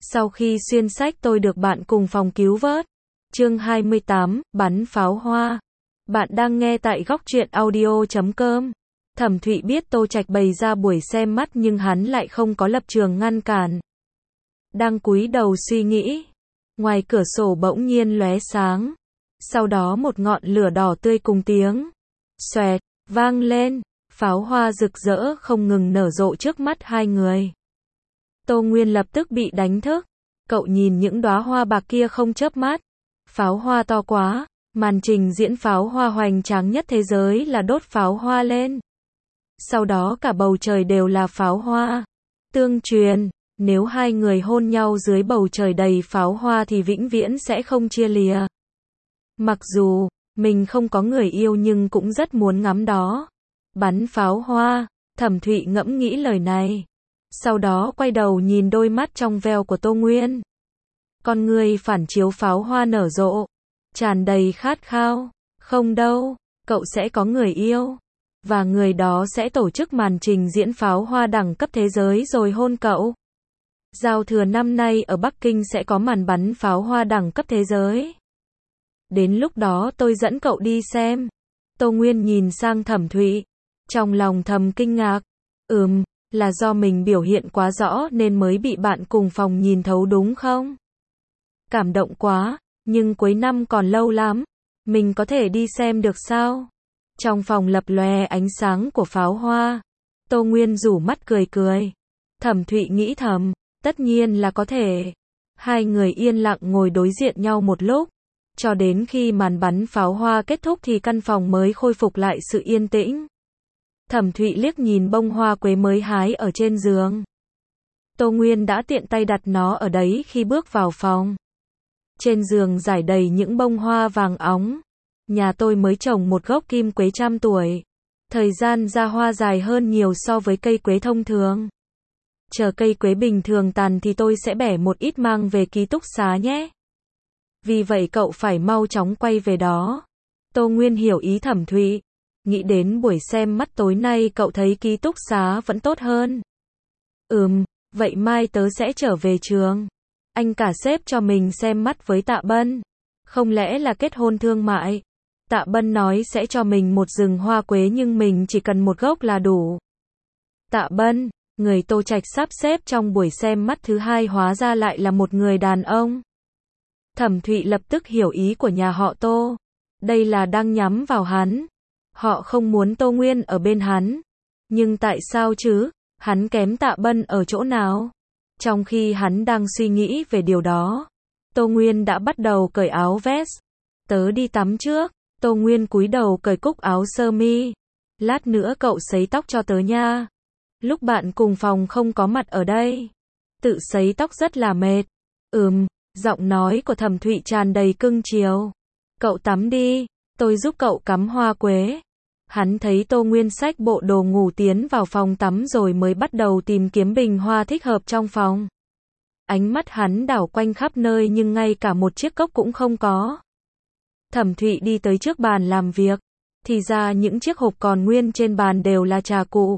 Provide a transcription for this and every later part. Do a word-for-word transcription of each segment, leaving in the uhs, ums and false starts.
Sau khi xuyên sách tôi được bạn cùng phòng cứu vớt. Chương hai mươi tám, bắn pháo hoa. Bạn đang nghe tại góc truyện audio chấm com. Thẩm Thụy biết Tô Trạch bày ra buổi xem mắt nhưng hắn lại không có lập trường ngăn cản. Đang cúi đầu suy nghĩ, ngoài cửa sổ bỗng nhiên lóe sáng. Sau đó một ngọn lửa đỏ tươi cùng tiếng xoẹt vang lên, pháo hoa rực rỡ không ngừng nở rộ trước mắt hai người. Tô Nguyên lập tức bị đánh thức. Cậu nhìn những đóa hoa bạc kia không chớp mắt. Pháo hoa to quá, màn trình diễn pháo hoa hoành tráng nhất thế giới là đốt pháo hoa lên. Sau đó cả bầu trời đều là pháo hoa. Tương truyền, nếu hai người hôn nhau dưới bầu trời đầy pháo hoa thì vĩnh viễn sẽ không chia lìa. Mặc dù mình không có người yêu nhưng cũng rất muốn ngắm đó. Bắn pháo hoa, Thẩm Thụy ngẫm nghĩ lời này. Sau đó quay đầu nhìn đôi mắt trong veo của Tô Nguyên. Con người phản chiếu pháo hoa nở rộ, tràn đầy khát khao. Không đâu, cậu sẽ có người yêu. Và người đó sẽ tổ chức màn trình diễn pháo hoa đẳng cấp thế giới rồi hôn cậu. Giao thừa năm nay ở Bắc Kinh sẽ có màn bắn pháo hoa đẳng cấp thế giới. Đến lúc đó tôi dẫn cậu đi xem. Tô Nguyên nhìn sang Thẩm Thụy, trong lòng thầm kinh ngạc. Ừm, là do mình biểu hiện quá rõ nên mới bị bạn cùng phòng nhìn thấu đúng không? Cảm động quá, nhưng cuối năm còn lâu lắm. Mình có thể đi xem được sao? Trong phòng lập lòe ánh sáng của pháo hoa. Tô Nguyên rủ mắt cười cười. Thẩm Thụy nghĩ thầm, tất nhiên là có thể. Hai người yên lặng ngồi đối diện nhau một lúc. Cho đến khi màn bắn pháo hoa kết thúc thì căn phòng mới khôi phục lại sự yên tĩnh. Thẩm Thụy liếc nhìn bông hoa quế mới hái ở trên giường. Tô Nguyên đã tiện tay đặt nó ở đấy khi bước vào phòng. Trên giường rải đầy những bông hoa vàng óng. Nhà tôi mới trồng một gốc kim quế trăm tuổi. Thời gian ra hoa dài hơn nhiều so với cây quế thông thường. Chờ cây quế bình thường tàn thì tôi sẽ bẻ một ít mang về ký túc xá nhé. Vì vậy cậu phải mau chóng quay về đó. Tô Nguyên hiểu ý Thẩm Thụy. Nghĩ đến buổi xem mắt tối nay cậu thấy ký túc xá vẫn tốt hơn. Ừm, vậy mai tớ sẽ trở về trường. Anh cả xếp cho mình xem mắt với Tạ Bân. Không lẽ là kết hôn thương mại? Tạ Bân nói sẽ cho mình một rừng hoa quế nhưng mình chỉ cần một gốc là đủ. Tạ Bân, người Tô Trạch sắp xếp trong buổi xem mắt thứ hai hóa ra lại là một người đàn ông. Thẩm Thụy lập tức hiểu ý của nhà họ Tô. Đây là đang nhắm vào hắn. Họ không muốn Tô Nguyên ở bên hắn. Nhưng tại sao chứ? Hắn kém Tạ Bân ở chỗ nào? Trong khi hắn đang suy nghĩ về điều đó, Tô Nguyên đã bắt đầu cởi áo vest. Tớ đi tắm trước. Tô Nguyên cúi đầu cởi cúc áo sơ mi. Lát nữa cậu sấy tóc cho tớ nha. Lúc bạn cùng phòng không có mặt ở đây, tự sấy tóc rất là mệt. Ừm, giọng nói của Thẩm Thụy tràn đầy cưng chiều. Cậu tắm đi, tôi giúp cậu cắm hoa quế. Hắn thấy Tô Nguyên xách bộ đồ ngủ tiến vào phòng tắm rồi mới bắt đầu tìm kiếm bình hoa thích hợp trong phòng. Ánh mắt hắn đảo quanh khắp nơi nhưng ngay cả một chiếc cốc cũng không có. Thẩm Thụy đi tới trước bàn làm việc. Thì ra những chiếc hộp còn nguyên trên bàn đều là trà cụ.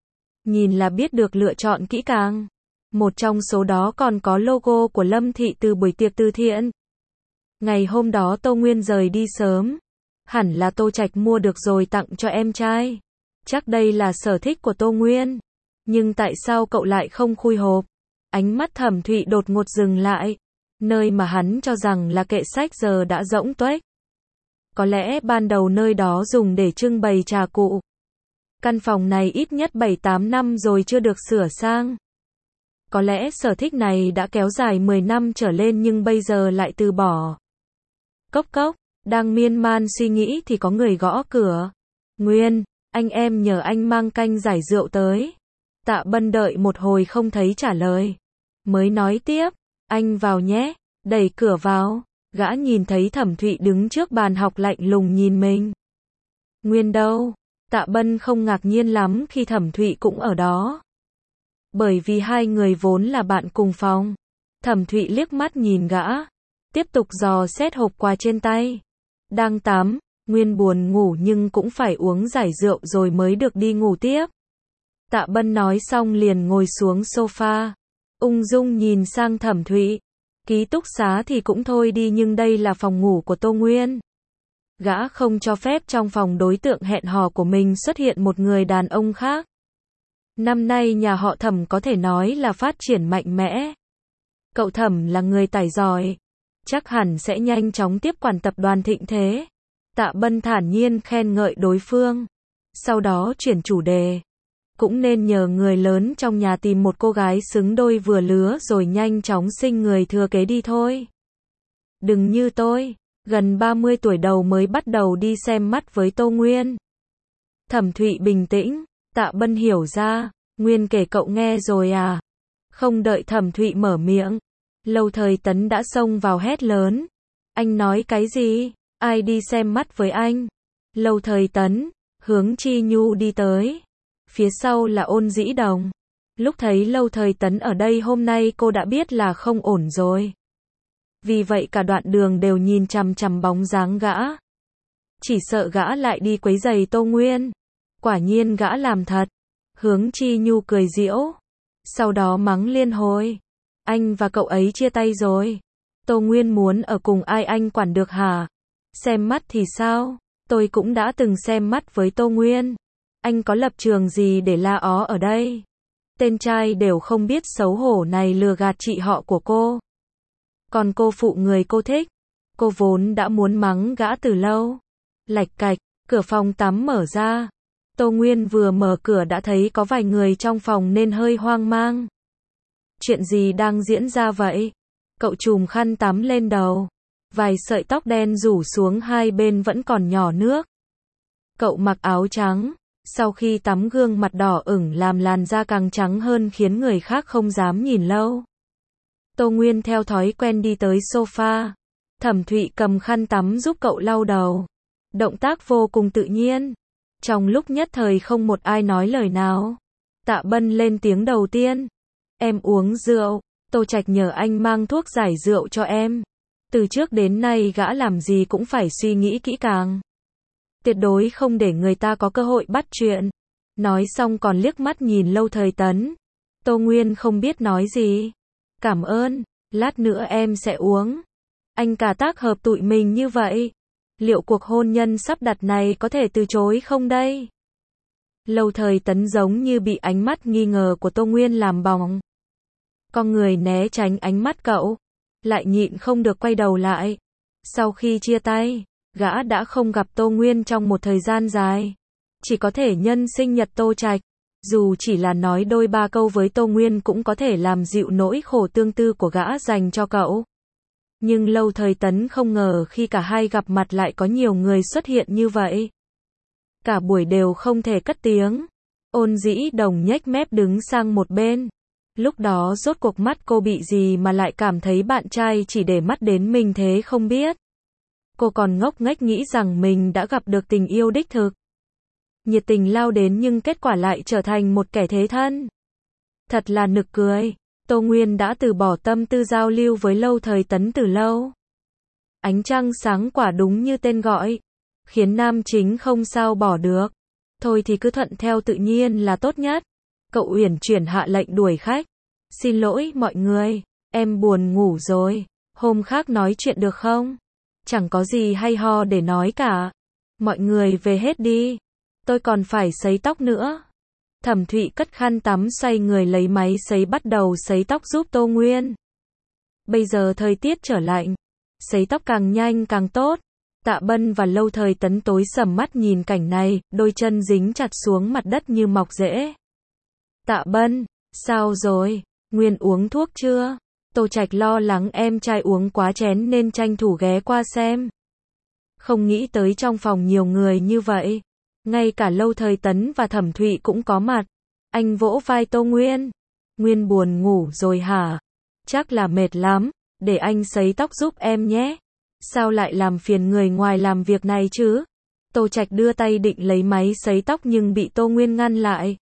Nhìn là biết được lựa chọn kỹ càng. Một trong số đó còn có logo của Lâm Thị từ buổi tiệc từ thiện. Ngày hôm đó Tô Nguyên rời đi sớm. Hẳn là Tô Trạch mua được rồi tặng cho em trai. Chắc đây là sở thích của Tô Nguyên. Nhưng tại sao cậu lại không khui hộp? Ánh mắt Thẩm Thụy đột ngột dừng lại. Nơi mà hắn cho rằng là kệ sách giờ đã rỗng tuếch. Có lẽ ban đầu nơi đó dùng để trưng bày trà cụ. Căn phòng này ít nhất bảy tám năm rồi chưa được sửa sang. Có lẽ sở thích này đã kéo dài mười năm trở lên nhưng bây giờ lại từ bỏ. Cốc cốc, đang miên man suy nghĩ thì có người gõ cửa. Nguyên, anh em nhờ anh mang canh giải rượu tới. Tạ Bân đợi một hồi không thấy trả lời. Mới nói tiếp, anh vào nhé, đẩy cửa vào. Gã nhìn thấy Thẩm Thụy đứng trước bàn học lạnh lùng nhìn mình. Nguyên đâu? Tạ Bân không ngạc nhiên lắm khi Thẩm Thụy cũng ở đó. Bởi vì hai người vốn là bạn cùng phòng. Thẩm Thụy liếc mắt nhìn gã. Tiếp tục dò xét hộp quà trên tay. Đang tắm, Nguyên buồn ngủ nhưng cũng phải uống giải rượu rồi mới được đi ngủ tiếp. Tạ Bân nói xong liền ngồi xuống sofa. ung dung nhìn sang Thẩm Thụy. Ký túc xá thì cũng thôi đi nhưng đây là phòng ngủ của Tô Nguyên. Gã không cho phép trong phòng đối tượng hẹn hò của mình xuất hiện một người đàn ông khác. Năm nay nhà họ Thẩm có thể nói là phát triển mạnh mẽ. Cậu Thẩm là người tài giỏi, chắc hẳn sẽ nhanh chóng tiếp quản tập đoàn thịnh thế. Tạ Bân thản nhiên khen ngợi đối phương. Sau đó chuyển chủ đề. Cũng nên nhờ người lớn trong nhà tìm một cô gái xứng đôi vừa lứa rồi nhanh chóng sinh người thừa kế đi thôi. Đừng như tôi, gần ba mươi tuổi đầu mới bắt đầu đi xem mắt với Tô Nguyên. Thẩm Thụy bình tĩnh, Tạ Bân hiểu ra, Nguyên kể cậu nghe rồi à? Không đợi Thẩm Thụy mở miệng, Lâu Thời Tấn đã xông vào hét lớn. Anh nói cái gì? Ai đi xem mắt với anh? Lâu Thời Tấn, hướng Chi Nhu đi tới. Phía sau là Ôn Dĩ Đồng. Lúc thấy Lâu Thời Tấn ở đây hôm nay cô đã biết là không ổn rồi. Vì vậy cả đoạn đường đều nhìn chằm chằm bóng dáng gã. Chỉ sợ gã lại đi quấy rầy Tô Nguyên. Quả nhiên gã làm thật. Hướng Chi Nhu cười giễu. Sau đó mắng liên hồi. Anh và cậu ấy chia tay rồi. Tô Nguyên muốn ở cùng ai anh quản được hả? Xem mắt thì sao? Tôi cũng đã từng xem mắt với Tô Nguyên. Anh có lập trường gì để la ó ở đây? Tên trai đều không biết xấu hổ này lừa gạt chị họ của cô. Còn cô phụ người cô thích. Cô vốn đã muốn mắng gã từ lâu. Lạch cạch, cửa phòng tắm mở ra. Tô Nguyên vừa mở cửa đã thấy có vài người trong phòng nên hơi hoang mang. Chuyện gì đang diễn ra vậy? Cậu chùm khăn tắm lên đầu. Vài sợi tóc đen rủ xuống hai bên vẫn còn nhỏ nước. Cậu mặc áo trắng. Sau khi tắm gương mặt đỏ ửng làm làn da càng trắng hơn khiến người khác không dám nhìn lâu. Tô Nguyên theo thói quen đi tới sofa. Thẩm Thụy cầm khăn tắm giúp cậu lau đầu. Động tác vô cùng tự nhiên. Trong lúc nhất thời không một ai nói lời nào. Tạ Bân lên tiếng đầu tiên. Em uống rượu. Tô Trạch nhờ anh mang thuốc giải rượu cho em. Từ trước đến nay gã làm gì cũng phải suy nghĩ kỹ càng. Tuyệt đối không để người ta có cơ hội bắt chuyện. Nói xong còn liếc mắt nhìn Lâu Thời Tấn. Tô Nguyên không biết nói gì. Cảm ơn, lát nữa em sẽ uống. Anh cả tác hợp tụi mình như vậy. Liệu cuộc hôn nhân sắp đặt này có thể từ chối không đây? Lâu Thời Tấn giống như bị ánh mắt nghi ngờ của Tô Nguyên làm bỏng. Con người né tránh ánh mắt cậu. Lại nhịn không được quay đầu lại. Sau khi chia tay, gã đã không gặp Tô Nguyên trong một thời gian dài. Chỉ có thể nhân sinh nhật Tô Trạch. Dù chỉ là nói đôi ba câu với Tô Nguyên cũng có thể làm dịu nỗi khổ tương tư của gã dành cho cậu. Nhưng Lâu Thời Tấn không ngờ khi cả hai gặp mặt lại có nhiều người xuất hiện như vậy. Cả buổi đều không thể cất tiếng. Ôn Dĩ Đồng nhếch mép đứng sang một bên. Lúc đó rốt cuộc mắt cô bị gì mà lại cảm thấy bạn trai chỉ để mắt đến mình thế không biết. Cô còn ngốc nghếch nghĩ rằng mình đã gặp được tình yêu đích thực. Nhiệt tình lao đến nhưng kết quả lại trở thành một kẻ thế thân. Thật là nực cười. Tô Nguyên đã từ bỏ tâm tư giao lưu với Lâu Thời Tấn từ lâu. Ánh trăng sáng quả đúng như tên gọi. Khiến nam chính không sao bỏ được. Thôi thì cứ thuận theo tự nhiên là tốt nhất. Cậu uyển chuyển hạ lệnh đuổi khách. Xin lỗi mọi người, em buồn ngủ rồi. Hôm khác nói chuyện được không? Chẳng có gì hay ho để nói cả. Mọi người về hết đi. Tôi còn phải sấy tóc nữa. Thẩm Thụy cất khăn tắm xoay người lấy máy sấy bắt đầu sấy tóc giúp Tô Nguyên. Bây giờ thời tiết trở lạnh. Sấy tóc càng nhanh càng tốt. Tạ Bân và Lâu Thời Tấn tối sầm mắt nhìn cảnh này, đôi chân dính chặt xuống mặt đất như mọc rễ. Tạ Bân, sao rồi? Nguyên uống thuốc chưa? Tô Trạch lo lắng em trai uống quá chén nên tranh thủ ghé qua xem. Không nghĩ tới trong phòng nhiều người như vậy. Ngay cả Lâu Thời Tấn và Thẩm Thụy cũng có mặt. Anh vỗ vai Tô Nguyên. Nguyên buồn ngủ rồi hả? Chắc là mệt lắm. Để anh sấy tóc giúp em nhé. Sao lại làm phiền người ngoài làm việc này chứ? Tô Trạch đưa tay định lấy máy sấy tóc nhưng bị Tô Nguyên ngăn lại.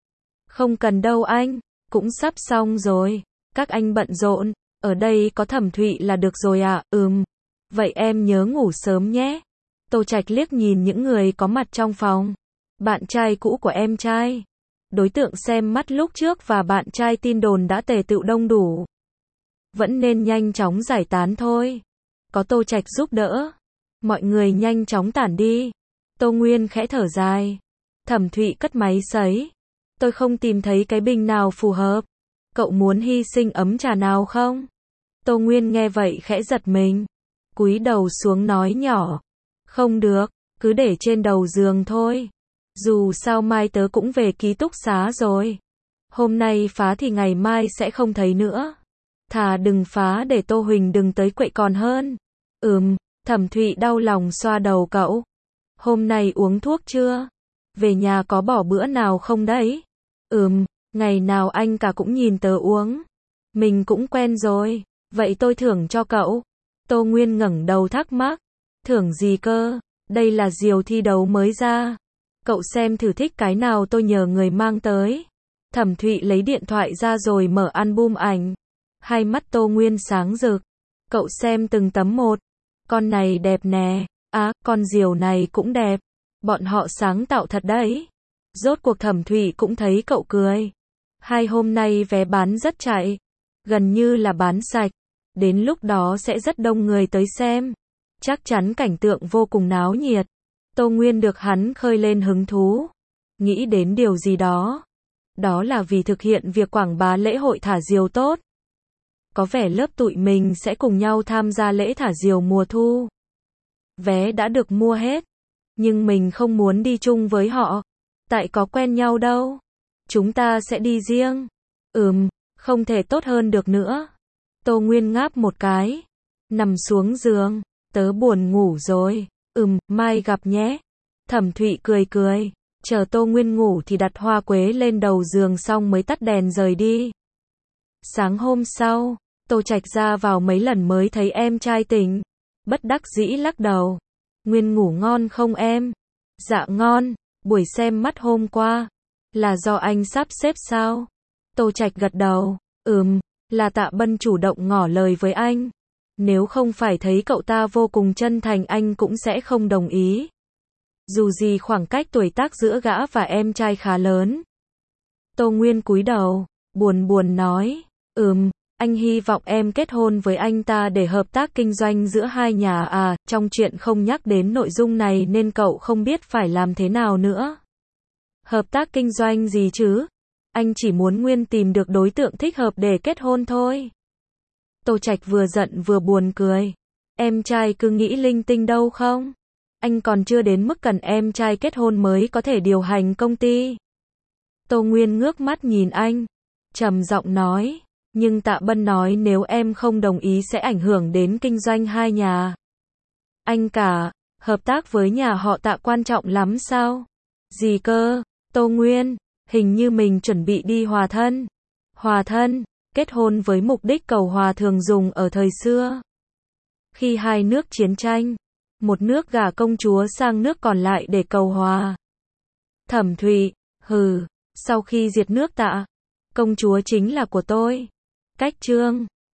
Không cần đâu anh. Cũng sắp xong rồi. Các anh bận rộn. Ở đây có Thẩm Thụy là được rồi à? Ừm. Vậy em nhớ ngủ sớm nhé. Tô Trạch liếc nhìn những người có mặt trong phòng. Bạn trai cũ của em trai. đối tượng xem mắt lúc trước và bạn trai tin đồn đã tề tựu đông đủ. Vẫn nên nhanh chóng giải tán thôi. Có Tô Trạch giúp đỡ. Mọi người nhanh chóng tản đi. Tô Nguyên khẽ thở dài. Thẩm Thụy cất máy sấy. Tôi không tìm thấy cái bình nào phù hợp. Cậu muốn hy sinh ấm trà nào không? Tô Nguyên nghe vậy khẽ giật mình. Cúi đầu xuống nói nhỏ. Không được, cứ để trên đầu giường thôi. Dù sao mai tớ cũng về ký túc xá rồi. Hôm nay phá thì ngày mai sẽ không thấy nữa. Thà đừng phá để Tô Huỳnh đừng tới quậy còn hơn. Ừm, Thẩm Thụy đau lòng xoa đầu cậu. Hôm nay uống thuốc chưa? Về nhà có bỏ bữa nào không đấy? Ừm, ngày nào anh cả cũng nhìn tớ uống. Mình cũng quen rồi. Vậy tôi thưởng cho cậu. Tô Nguyên ngẩng đầu thắc mắc. Thưởng gì cơ? Đây là diều thi đấu mới ra. Cậu xem thử thích cái nào tôi nhờ người mang tới. Thẩm Thụy lấy điện thoại ra rồi mở album ảnh. Hai mắt Tô Nguyên sáng rực. Cậu xem từng tấm một. Con này đẹp nè. Á, con diều này cũng đẹp. Bọn họ sáng tạo thật đấy. Rốt cuộc Thẩm Thụy cũng thấy cậu cười. Hai hôm nay vé bán rất chạy. Gần như là bán sạch. Đến lúc đó sẽ rất đông người tới xem. Chắc chắn cảnh tượng vô cùng náo nhiệt. Tô Nguyên được hắn khơi lên hứng thú. Nghĩ đến điều gì đó. Đó là vì thực hiện việc quảng bá lễ hội thả diều tốt. Có vẻ lớp tụi mình sẽ cùng nhau tham gia lễ thả diều mùa thu. Vé đã được mua hết. Nhưng mình không muốn đi chung với họ. Tại có quen nhau đâu. Chúng ta sẽ đi riêng. Ừm, không thể tốt hơn được nữa. Tô Nguyên ngáp một cái. Nằm xuống giường. Tớ buồn ngủ rồi. Ừm, mai gặp nhé. Thẩm Thụy cười cười. Chờ Tô Nguyên ngủ thì đặt hoa quế lên đầu giường xong mới tắt đèn rời đi. Sáng hôm sau, Tô Trạch ra vào mấy lần mới thấy em trai tỉnh. Bất đắc dĩ lắc đầu. Nguyên ngủ ngon không em? Dạ ngon. Buổi xem mắt hôm qua. Là do anh sắp xếp sao? Tô Trạch gật đầu. Ừm, là Tạ Bân chủ động ngỏ lời với anh. Nếu không phải thấy cậu ta vô cùng chân thành anh cũng sẽ không đồng ý. Dù gì khoảng cách tuổi tác giữa gã và em trai khá lớn. Tô Nguyên cúi đầu, buồn buồn nói. Ừm, anh hy vọng em kết hôn với anh ta để hợp tác kinh doanh giữa hai nhà à, trong chuyện không nhắc đến nội dung này nên cậu không biết phải làm thế nào nữa. Hợp tác kinh doanh gì chứ? Anh chỉ muốn Nguyên tìm được đối tượng thích hợp để kết hôn thôi. Tô Trạch vừa giận vừa buồn cười. Em trai cứ nghĩ linh tinh đâu không? Anh còn chưa đến mức cần em trai kết hôn mới có thể điều hành công ty. Tô Nguyên ngước mắt nhìn anh. Trầm giọng nói. Nhưng Tạ Bân nói nếu em không đồng ý sẽ ảnh hưởng đến kinh doanh hai nhà. Anh cả, hợp tác với nhà họ Tạ quan trọng lắm sao? Gì cơ? Tô Nguyên, hình như mình chuẩn bị đi hòa thân. Hòa thân, kết hôn với mục đích cầu hòa thường dùng ở thời xưa. Khi hai nước chiến tranh, một nước gả công chúa sang nước còn lại để cầu hòa. Thẩm Thụy, hừ, sau khi diệt nước Tạ, công chúa chính là của tôi. Cách chương